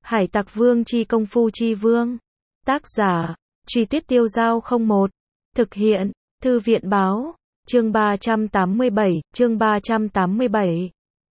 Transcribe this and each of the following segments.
Hải Tặc Vương chi công phu chi vương. Tác giả, Truy Tuyết Tiêu Dao 01. Thực hiện, Thư viện báo, chương 387.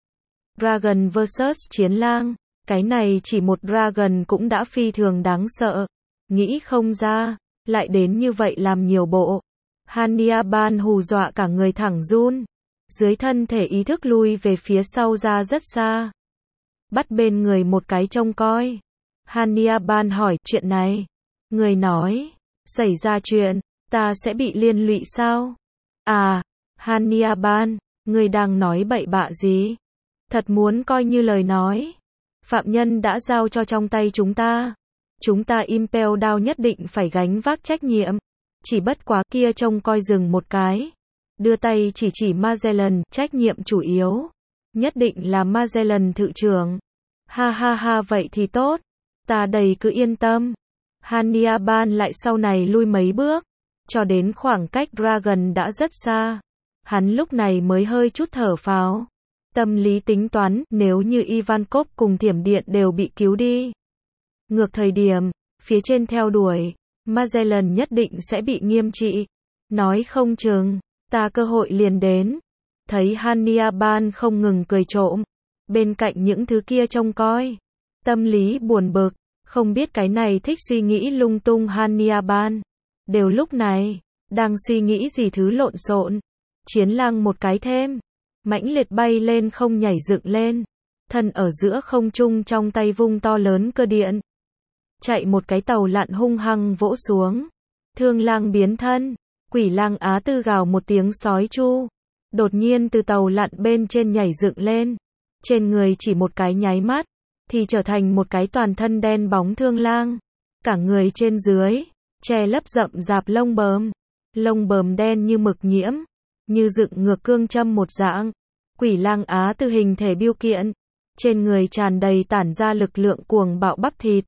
Dragon vs Chiến Lang. Cái này chỉ một Dragon cũng đã phi thường đáng sợ. Nghĩ không ra, lại đến như vậy làm nhiều bộ. Hania Ban hù dọa cả người thẳng run. Dưới thân thể ý thức lui về phía sau ra rất xa. Bắt bên người một cái trông coi. Hania Ban hỏi chuyện này. Người nói, xảy ra chuyện, ta sẽ bị liên lụy sao? À, Hania Ban, người đang nói bậy bạ gì? Thật muốn coi như lời nói. Phạm nhân đã giao cho trong tay chúng ta. Chúng ta Impel Down nhất định phải gánh vác trách nhiệm. Chỉ bất quá kia trông coi dừng một cái. Đưa tay chỉ Magellan, trách nhiệm chủ yếu. Nhất định là Magellan thự trưởng. Ha ha ha, vậy thì tốt. Ta đầy cứ yên tâm. Hania Ban lại sau này lui mấy bước. Cho đến khoảng cách Dragon đã rất xa. Hắn lúc này mới hơi chút thở phào. Tâm lý tính toán, nếu như Ivankov cùng Thiểm Điện đều bị cứu đi. Ngược thời điểm, phía trên theo đuổi, Magellan nhất định sẽ bị nghiêm trị. Nói không chừng, ta cơ hội liền đến. Thấy Hania Ban không ngừng cười trộm. Bên cạnh những thứ kia trông coi. Tâm lý buồn bực, không biết cái này thích suy nghĩ lung tung Hania Ban. Đều lúc này, đang suy nghĩ gì thứ lộn xộn. Chiến Lang một cái thêm. Mãnh liệt bay lên không nhảy dựng lên. Thân ở giữa không trung trong tay vung to lớn cơ điện. Chạy một cái tàu lặn hung hăng vỗ xuống. Thương Lang biến thân. Quỷ lang Á Tư gào một tiếng sói chu. Đột nhiên từ tàu lặn bên trên nhảy dựng lên. Trên người chỉ một cái nháy mắt. Thì trở thành một cái toàn thân đen bóng Thương Lang. Cả người trên dưới. Che lấp rậm rạp lông bờm. Lông bờm đen như mực nhiễm. Như dựng ngược cương châm một dạng. Quỷ lang Á Tư hình thể biêu kiện. Trên người tràn đầy tản ra lực lượng cuồng bạo bắp thịt.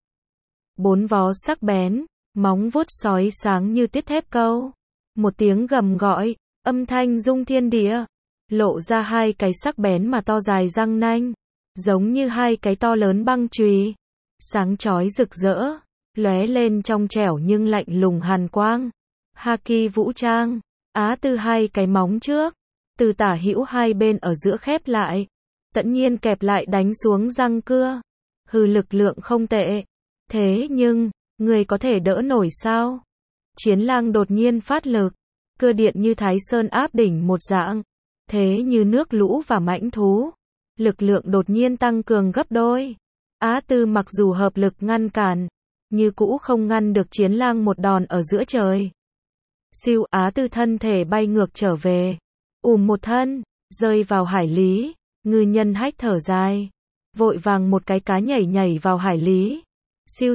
Bốn vó sắc bén. Móng vuốt sói sáng như tuyết thép câu. Một tiếng gầm gọi. Âm thanh rung thiên địa. Lộ ra hai cái sắc bén mà to dài răng nanh. Giống như hai cái to lớn băng chùy. Sáng chói rực rỡ. Lóe lên trong trẻo nhưng lạnh lùng hàn quang. Haki vũ trang. Á Tư hai cái móng trước. Từ tả hữu hai bên ở giữa khép lại. Tất nhiên kẹp lại đánh xuống răng cưa. Hừ, lực lượng không tệ. Thế nhưng, người có thể đỡ nổi sao? Chiến Lang đột nhiên phát lực. Cơ điện như Thái Sơn áp đỉnh một dạng. Thế như nước lũ và mãnh thú. Lực lượng đột nhiên tăng cường gấp đôi. Á Tư mặc dù hợp lực ngăn cản. Như cũ không ngăn được Chiến Lang một đòn ở giữa trời. Siêu, Á Tư thân thể bay ngược trở về. Một thân, rơi vào hải lý. Ngư nhân hách thở dài. Vội vàng một cái cá nhảy vào hải lý. Siêu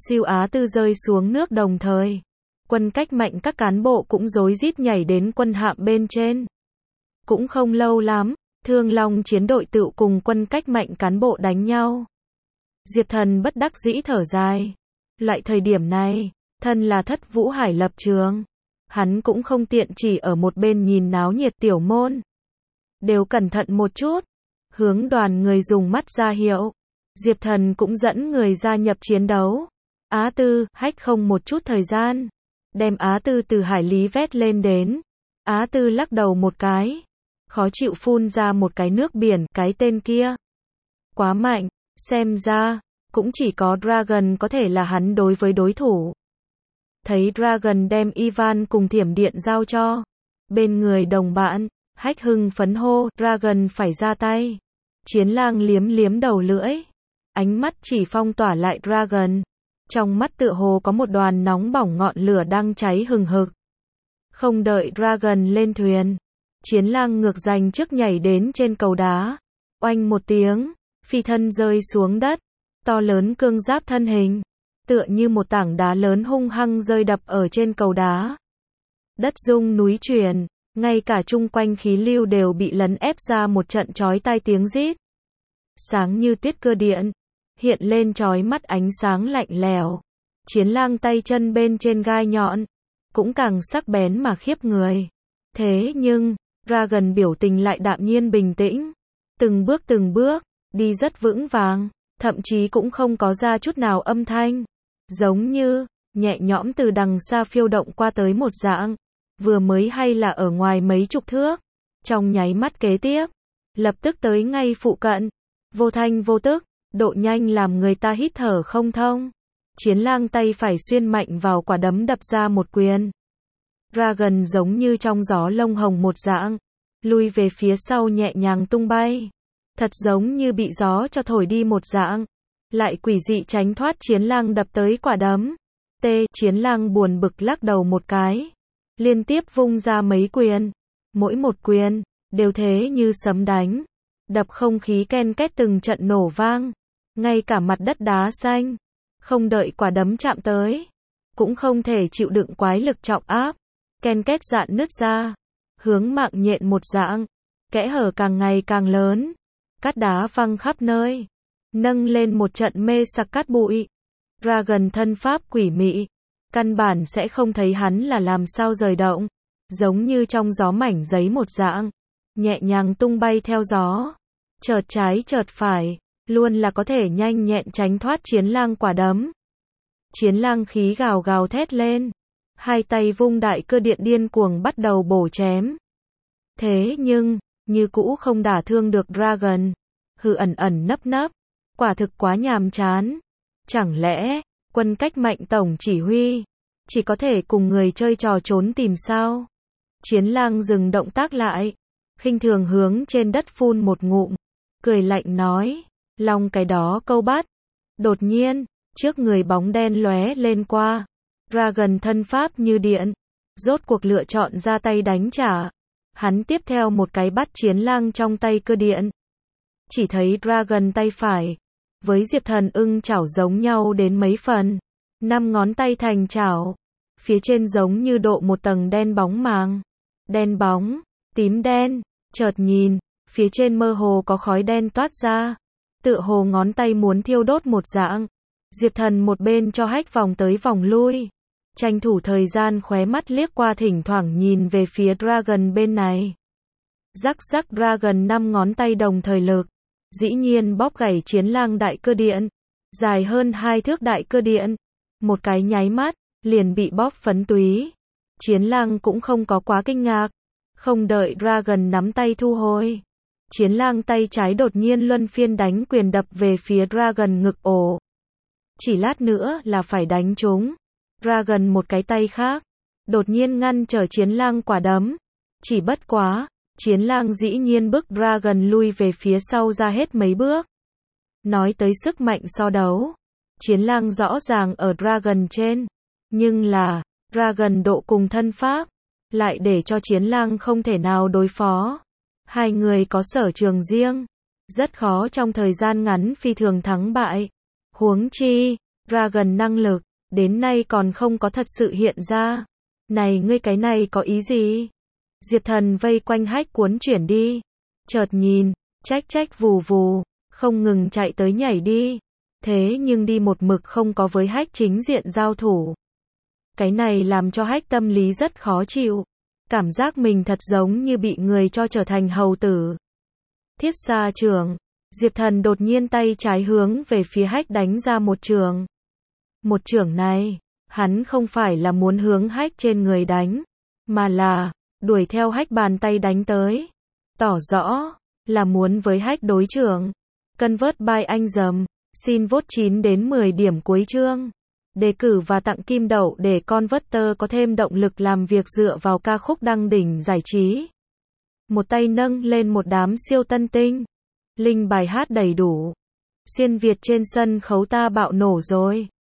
Á Tư rơi xuống nước đồng thời. Quân cách mạnh các cán bộ cũng rối rít nhảy đến quân hạm bên trên. Cũng không lâu lắm, Thương Long chiến đội tự cùng quân cách mạnh cán bộ đánh nhau. Diệp Thần bất đắc dĩ thở dài. Loại thời điểm này, thân là Thất Vũ Hải lập trường. Hắn cũng không tiện chỉ ở một bên nhìn náo nhiệt, tiểu môn. Đều cẩn thận một chút. Hướng đoàn người dùng mắt ra hiệu. Diệp Thần cũng dẫn người gia nhập chiến đấu. Á Tư, hách không một chút thời gian. Đem Á Tư từ hải lý vét lên đến. Á Tư lắc đầu một cái. Khó chịu phun ra một cái nước biển, cái tên kia. Quá mạnh, xem ra, cũng chỉ có Dragon có thể là hắn đối với đối thủ. Thấy Dragon đem Ivan cùng Thiểm Điện giao cho. Bên người đồng bạn, hách hưng phấn hô, Dragon phải ra tay. Chiến Lang liếm đầu lưỡi. Ánh mắt chỉ phong tỏa lại Dragon. Trong mắt tựa hồ có một đoàn nóng bỏng ngọn lửa đang cháy hừng hực. Không đợi Dragon lên thuyền. Chiến Lang ngược giành trước nhảy đến trên cầu đá. Oanh một tiếng, phi thân rơi xuống đất. To lớn cương giáp thân hình. Tựa như một tảng đá lớn hung hăng rơi đập ở trên cầu đá. Đất rung núi chuyển, ngay cả chung quanh khí lưu đều bị lấn ép ra một trận chói tai tiếng rít. Sáng như tuyết cơ điện, hiện lên chói mắt ánh sáng lạnh lẽo. Chiến Lang tay chân bên trên gai nhọn, cũng càng sắc bén mà khiếp người. Thế nhưng, Dragon biểu tình lại đạm nhiên bình tĩnh. Từng bước, đi rất vững vàng. thậm chí cũng không có ra chút nào âm thanh, giống như nhẹ nhõm từ đằng xa phiêu động qua tới một dạng, vừa mới hay là ở ngoài mấy chục thước, trong nháy mắt kế tiếp, lập tức tới ngay phụ cận, vô thanh vô tức, độ nhanh làm người ta hít thở không thông. Chiến lang tay phải xuyên mạnh vào quả đấm đập ra một quyền. Dragon giống như trong gió lông hồng một dạng, lui về phía sau nhẹ nhàng tung bay, thật giống như bị gió cho thổi đi một dạng, lại quỷ dị tránh thoát chiến lang đập tới quả đấm. Chiến lang buồn bực lắc đầu một cái, liên tiếp vung ra mấy quyền, mỗi một quyền đều thế như sấm đánh, đập không khí ken két từng trận nổ vang, ngay cả mặt đất đá xanh, không đợi quả đấm chạm tới, cũng không thể chịu đựng quái lực trọng áp, ken két dạn nứt ra, hướng mạng nhện một dạng, kẽ hở càng ngày càng lớn, cát đá văng khắp nơi, nâng lên một trận mê sặc cát bụi. Dragon thân pháp quỷ mị, căn bản sẽ không thấy hắn là làm sao rời động, giống như trong gió mảnh giấy một dạng, nhẹ nhàng tung bay theo gió, chợt trái chợt phải, luôn là có thể nhanh nhẹn tránh thoát chiến lang quả đấm. Chiến lang khí gào gào thét lên, hai tay vung đại cơ điện điên cuồng bắt đầu bổ chém. Thế nhưng, như cũ không đả thương được Dragon, hư ẩn ẩn nấp nấp, quả thực quá nhàm chán. Chẳng lẽ, quân cách mạnh tổng chỉ huy, chỉ có thể cùng người chơi trò trốn tìm sao? Chiến lang dừng động tác lại, khinh thường hướng trên đất phun một ngụm, cười lạnh nói, long cái đó câu bắt. Đột nhiên, trước người bóng đen lóe lên qua, Dragon thân pháp như điện, rốt cuộc lựa chọn ra tay đánh trả. Hắn tiếp theo một cái bắt chiến lang trong tay cơ điện. Chỉ thấy Dragon tay phải với Diệp Thần ưng chảo giống nhau đến mấy phần, 5 ngón tay thành chảo, phía trên giống như độ một tầng đen bóng màng, đen bóng, tím đen, chợt nhìn, phía trên mơ hồ có khói đen toát ra, tựa hồ ngón tay muốn thiêu đốt một dạng. Diệp Thần một bên cho hách vòng tới vòng lui, tranh thủ thời gian khóe mắt liếc qua thỉnh thoảng nhìn về phía Dragon bên này. Rắc rắc Dragon 5 ngón tay đồng thời lực, dĩ nhiên bóp gãy chiến lang đại cơ điện, dài hơn 2 thước đại cơ điện, một cái nháy mắt, liền bị bóp phấn túy. Chiến lang cũng không có quá kinh ngạc, không đợi Dragon nắm tay thu hồi. Chiến lang tay trái đột nhiên luân phiên đánh quyền đập về phía Dragon ngực ổ. Chỉ lát nữa là phải đánh trúng. Dragon một cái tay khác, đột nhiên ngăn trở chiến lang quả đấm. Chỉ bất quá, chiến lang dĩ nhiên bức Dragon lui về phía sau ra hết mấy bước. Nói tới sức mạnh so đấu, chiến lang rõ ràng ở Dragon trên, nhưng là, Dragon độ cùng thân pháp, lại để cho chiến lang không thể nào đối phó. Hai người có sở trường riêng, rất khó trong thời gian ngắn phi thường thắng bại. Huống chi, Dragon năng lực, đến nay còn không có thật sự hiện ra. Này ngươi cái này có ý gì? Diệp Thần vây quanh hách cuốn chuyển đi, chợt nhìn, trách trách vù vù, không ngừng chạy tới nhảy đi. Thế nhưng đi một mực không có với hách chính diện giao thủ. Cái này làm cho hách tâm lý rất khó chịu. Cảm giác mình thật giống như bị người cho trở thành hầu tử. Thiết xa trường, Diệp Thần đột nhiên tay trái hướng về phía hách đánh ra một trường. Một trường này, hắn không phải là muốn hướng hách trên người đánh, mà là đuổi theo hách bàn tay đánh tới. Tỏ rõ là muốn với hách đối trường. Convert by anh dầm, xin vote 9 đến 10 điểm cuối chương. Đề cử và tặng kim đậu để Converter có thêm động lực làm việc dựa vào ca khúc đăng đỉnh giải trí. Một tay nâng lên một đám siêu tân tinh. Link bài hát đầy đủ. Xuyên Việt trên sân khấu ta bạo nổ rồi.